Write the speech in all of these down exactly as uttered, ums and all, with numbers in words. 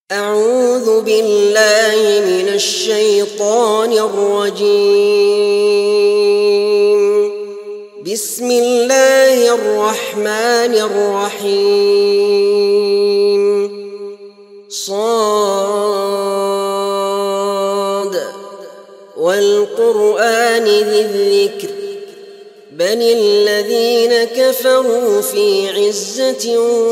أعوذ بالله من الشيطان الرجيم. بسم الله الرحمن الرحيم. صاد والقرآن ذي الذكر بل الذين كفروا في عزة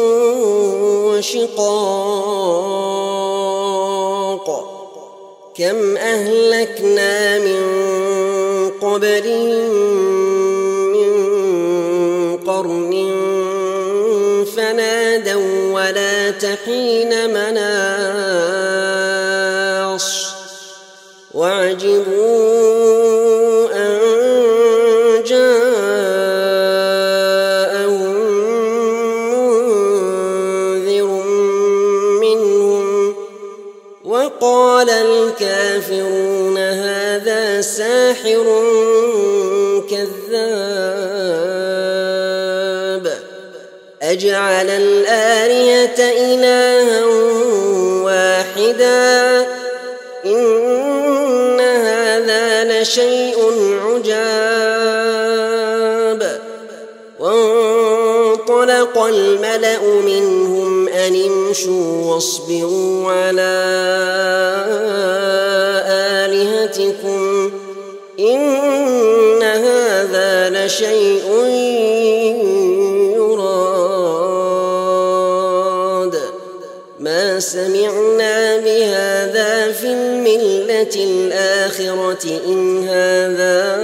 وشقاق كم أهلكنا من قبلهم من قرن فنادوا ولا تحين مناص وعجبوا أن جاءهم منذر منهم وقال الكافرون هذا ساحر كذاب أجعل الآلهة إلها واحدا إن هذا لشيء عجاب وانطلق الملأ منهم أن امشوا واصبروا على آلهتكم إن هذا لشيء يراد ما سمعنا بهذا في الملة الآخرة إن هذا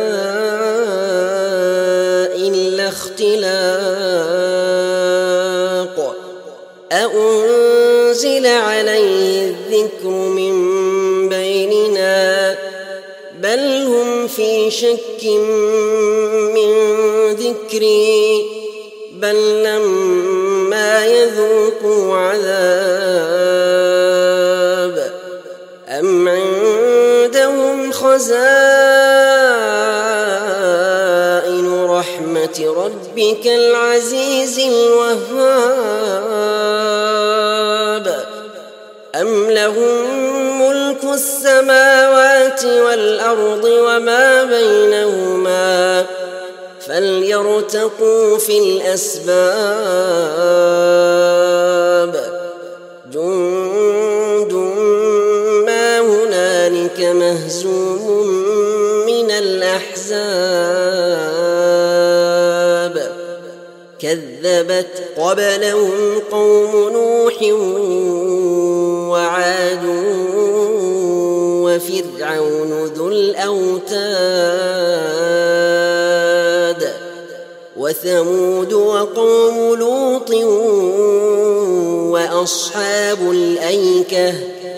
إلا اختلاق أأنزل عليه الذكر من بيننا بل هم في شك من ذكري بل لما يذوقوا عذاب أم عندهم خزائن رحمة ربك العزيز الوهاب أم لهم ملك السماوات والأرض وما بينهما فليرتقوا في الأسباب جند ما هنالك مهزوم من الأحزاب كذبت قبلهم قوم نوح وعاد وفرعون ذو الأوتاد وثمود وقوم لوط وأصحاب الأيكة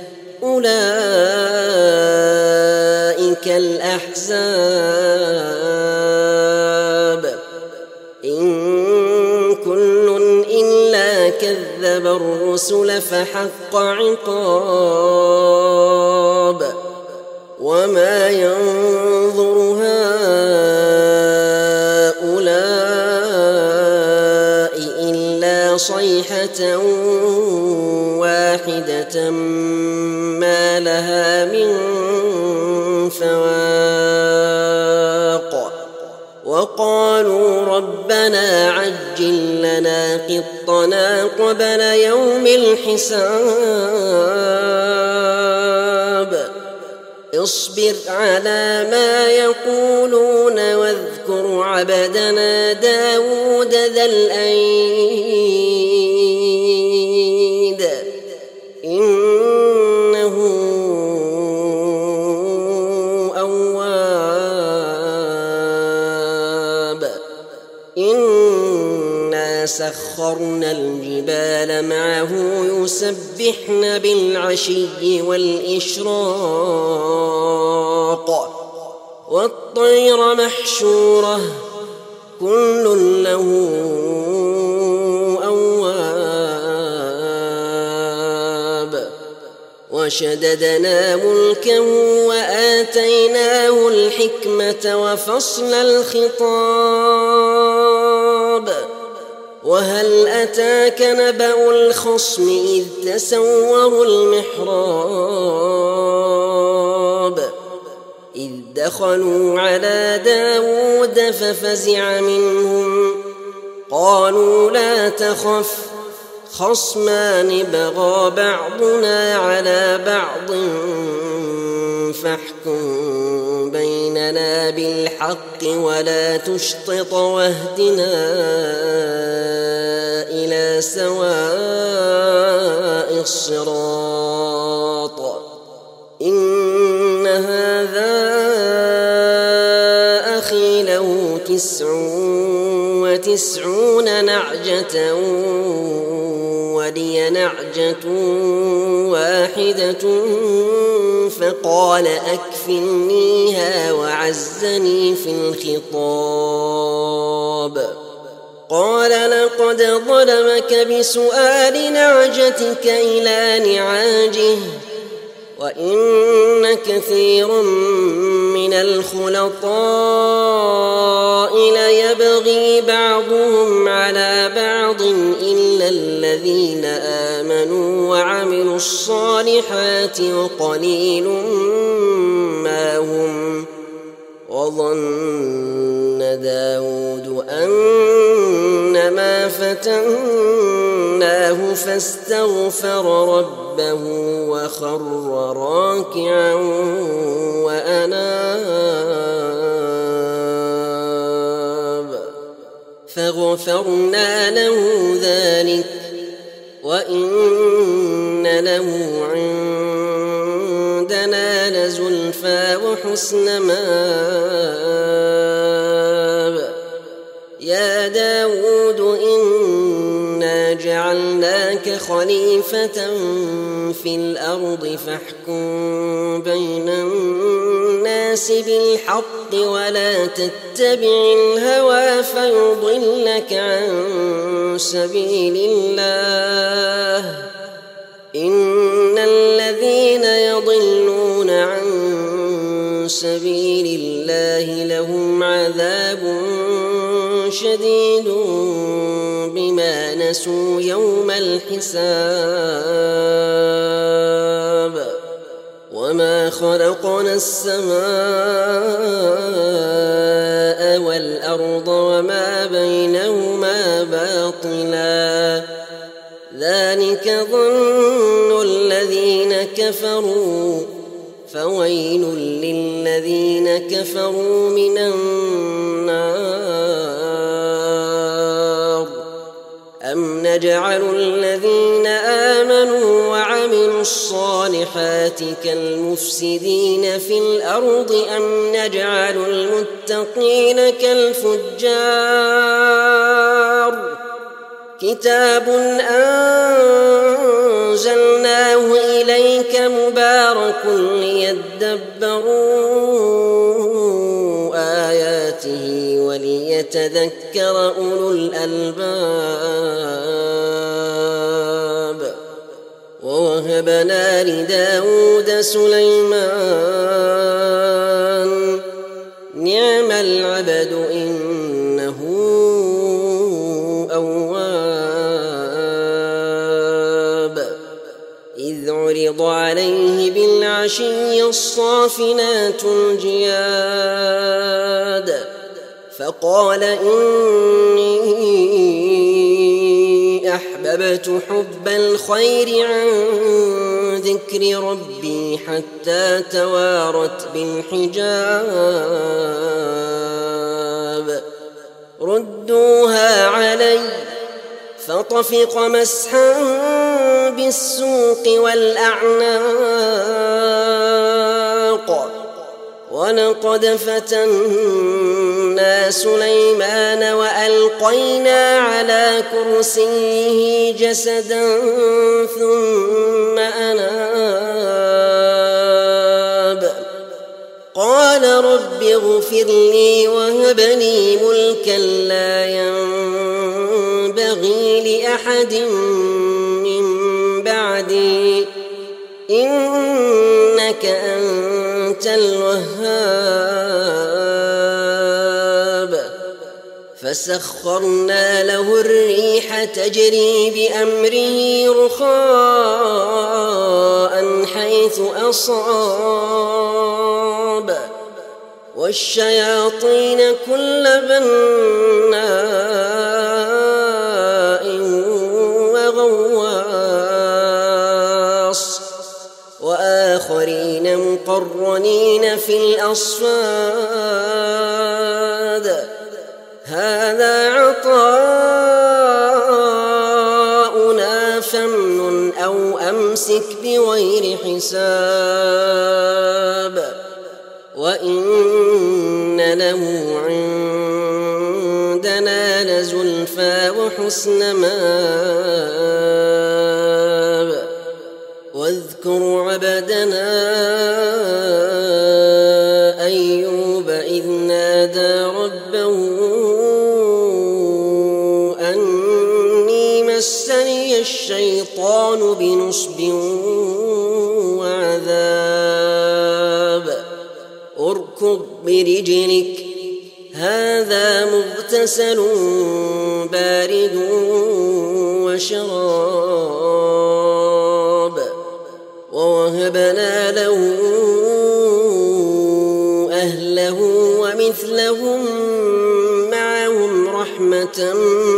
أولئك الأحزاب إن كل إلا كذب الرسل فحق عقاب وما ينظر هؤلاء إلا صيحة واحدة ما لها من فواق وقالوا ربنا عجل لنا قطنا قبل يوم الحساب اصبر على ما يقولون واذكر عبدنا داود ذا الأيد إنه أواب إنا سخرنا الجبال معه يسبحن بالعشي والإشراق والطير محشورة كل له أواب وشددنا ملكه وآتيناه الحكمة وفصل الخطاب وهل أتاك نبأ الخصم إذ تسوروا المحراب إذ دخلوا على داود ففزع منهم قالوا لا تخف خصمان بغى بعضنا على بعض فاحكم بيننا بالحق ولا تشطط واهدنا إلى سواء الصراط إن هذا أخي له تسع وتسعون نعجة ولي نعجة واحدة فقال أكفلنيها وعزني في الخطاب قال لقد ظلمك بسؤال نعجتك إلى نعاجه وإن كثيرا من الخلطاء ليبغي بعضهم على بعض إلا الذين آمنوا وعملوا الصالحات وقليل ما هم وظن داود أنما فتناه فاستغفر ربه وخر راكعا وأناب فغفرنا له ذلك وإن له عندنا لزلفى وحسن مآب يا داود إنا جعلناك خليفة في الأرض فاحكم بين الناس بالحق ولا تتبع الهوى فيضلك عن سبيل الله إن الذين يضلون عن سبيل الله لهم عذاب شديد بما نسوا يوم الحساب وما خلقنا السماء والأرض وما بينهما باطلا ذلك ظن الذين كفروا فويل للذين كفروا من النار أم نجعل الذين آمنوا وعملوا الصالحات كالمفسدين في الأرض أم نجعل المتقين كالفجار كتاب أنزلناه إليك مبارك ليدبروا آياته وليتذكر أولو الألباب ووهبنا لداود سليمان نعم العبد إنه أواب إذ عرض عليه بالعشي الصافنات الجياد فقال إني أحببت حب الخير عن ذكر ربي حتى توارت بالحجاب ردوها علي فطفق مسحا بالسوق والأعناق ولقد فتنا سليمان وألقينا على كرسيه جسدا ثم أناب قال رب اغفر لي وهب لي ملكا لا ينبغي لأحد من بعدي إنك أنت الوهاب فسخرنا له الريح تجري بأمره رخاء حيث أصاب والشياطين كل بناء وغواص وآخرين مقرنين في الأصفاد هذا عطاؤنا فامنن أو أمسك بغير حساب وإن له عندنا لزلفى وحسن مآب واذكر عبدنا أيوب إذ نادى ربه أني مسني الشيطان بنصب وعذاب اركض برجلك هذا مغتسل بارد وشراب ووهبنا له أهله ومثلهم معهم رحمة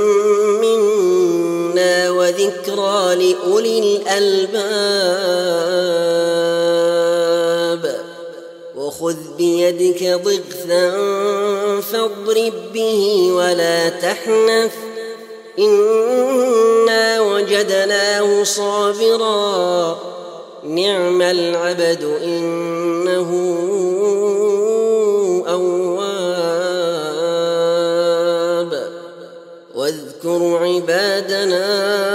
منا وذكرى لأولي الألباب وخذ بيدك ضغثا فاضرب به ولا تحنث إنا وجدناه صابرا نعم العبد إنه أواب واذكر عبادنا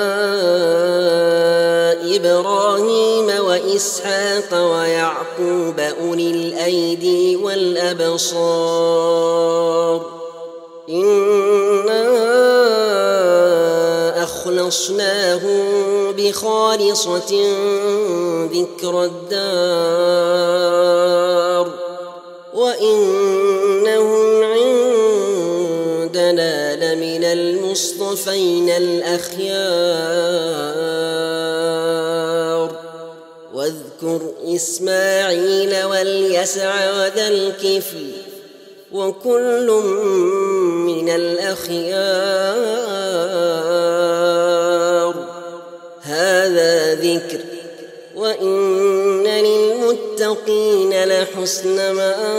إبراهيم وإسحاق ويعقوب أولي الأيدي والأبصار إنا أخلصناهم بخالصة ذكر الدار وإنهم عندنا لمن المصطفين الأخيار واذكر إسماعيل واليسع وذا الكفل وكل من الأخيار هذا ذكر وإن للمتقين لحسن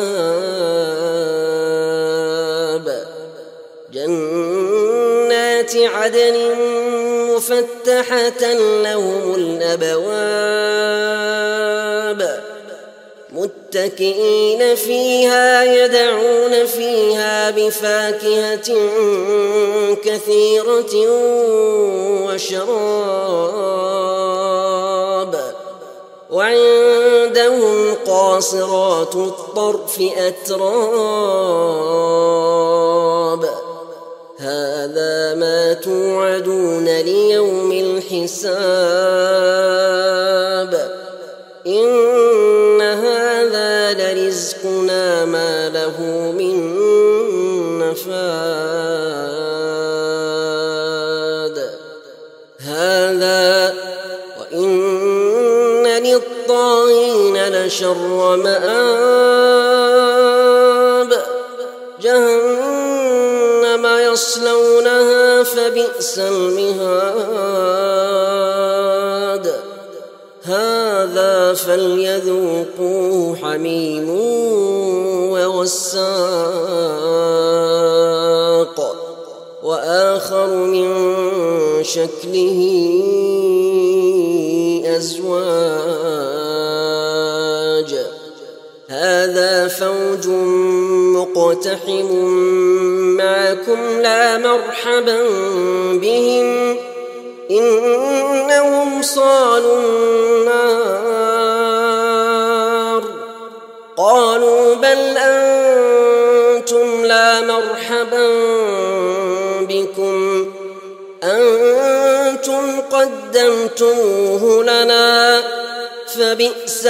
مآب جنات عدن مفتحة لهم الأبواب متكئين فيها يدعون فيها بفاكهة كثيرة وشراب وعندهم قاصرات الطرف أتراب هذا ما توعدون ليوم الحساب إن هذا لرزقنا ما له من نفاد هذا وإن للطاغين لشر مآب جهنم يصلونها فبئس المهاد هذا فليذوقوه حميم وغساق وآخر من شكله أزواج هذا فوج مقتحم معكم لا مرحبا بهم إنهم صالوا النار قالوا بل أنتم لا مرحبا بكم أنتم قدمتموه لنا فبئس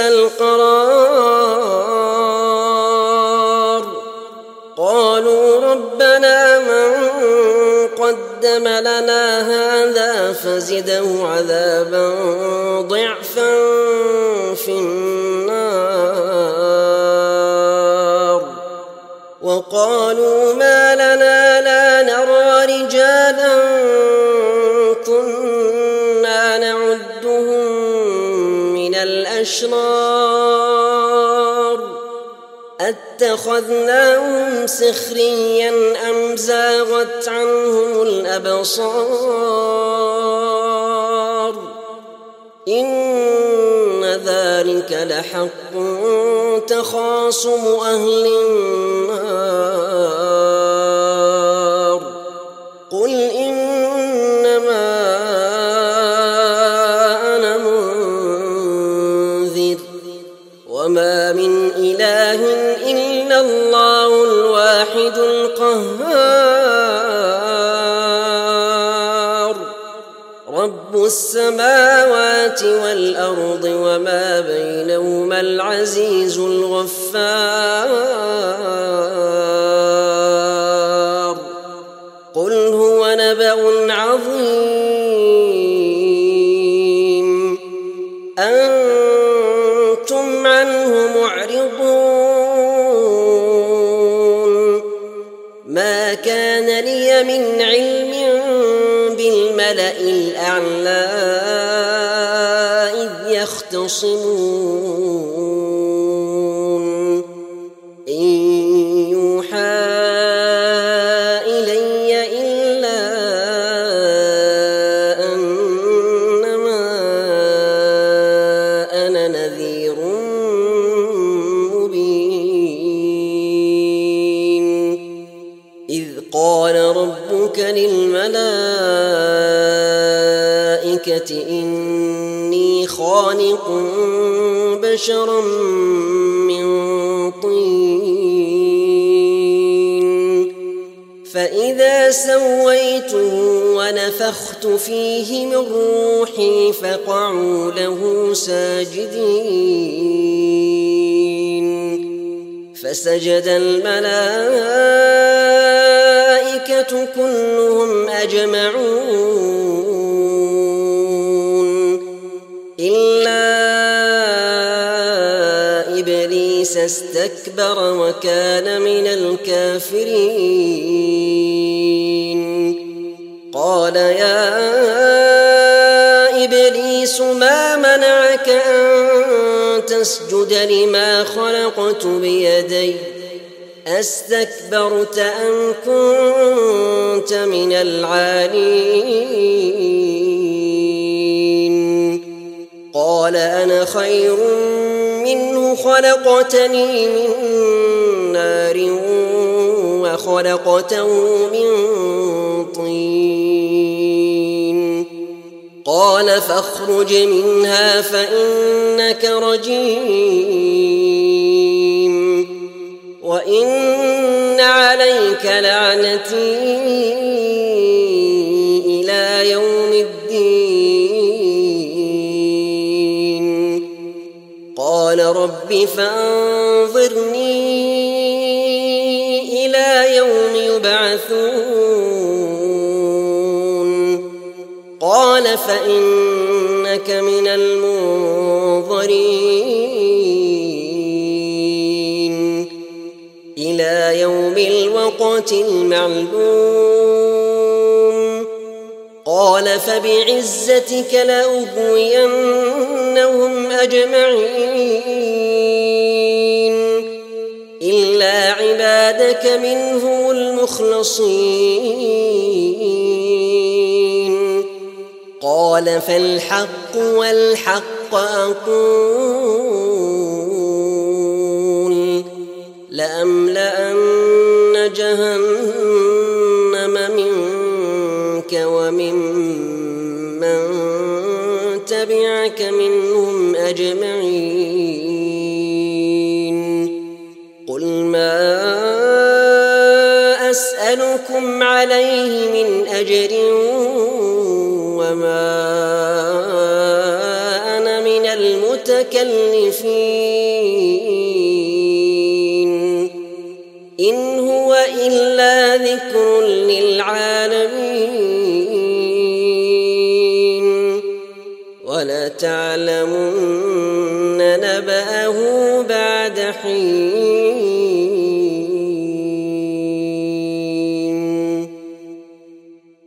القرار قالوا ربنا من قدم لنا هذا فزده عذابا ضعفا في النار. وقالوا ما لنا لا نرى رجالا كنا نعدهم من الأشرار أتخذناهم سخريا أم زاغت عنهم الأبصار إن ذلك لحق تخاصم أهل النار. قل إنما أنا منذر وما من إله إلا الله الواحد القهار رب السماوات والأرض وما بينهما العزيز الغفار. قل هو نبأ عظيم أنتم عنه معرضون. ما كان لي من علم بالملأ الأعلى إذ يختصمون إن يوحى إلي إلا أنما أنا نذير مبين. إذ قال ربك للملائكة إني خالق بشرا من طين فإذا سويته ونفخت فيه من روحي فقعوا له ساجدين. فسجد الملائكة كلهم أجمعون إلا إبليس استكبر وكان من الكافرين. قال يا إبليس ما منعك أن تسجد لما خلقت بيدي أستكبرت أم كنت من العالين؟ قال أنا خير منه خلقتني من نار وخلقته من طين. قال فاخرج منها فإنك رجيم وإن عليك لعنتي إلى يوم الدين. قال رب فانظرني إلى يوم يبعثون. قال فإنك من المنظرين إلى يوم الوقت المعلوم. قال فبعزتك لأغوينهم أجمعين إلا عبادك منهم المخلصين. قال فالحق والحق أقول لأملأن جهنم منك وممن تبعك منهم أجمعين. قل ما أسألكم عليه من أجر وما أنا من المتكلفين إن هو إلا ذكر للعالمين. فلتعلمن نبأه بعد حين.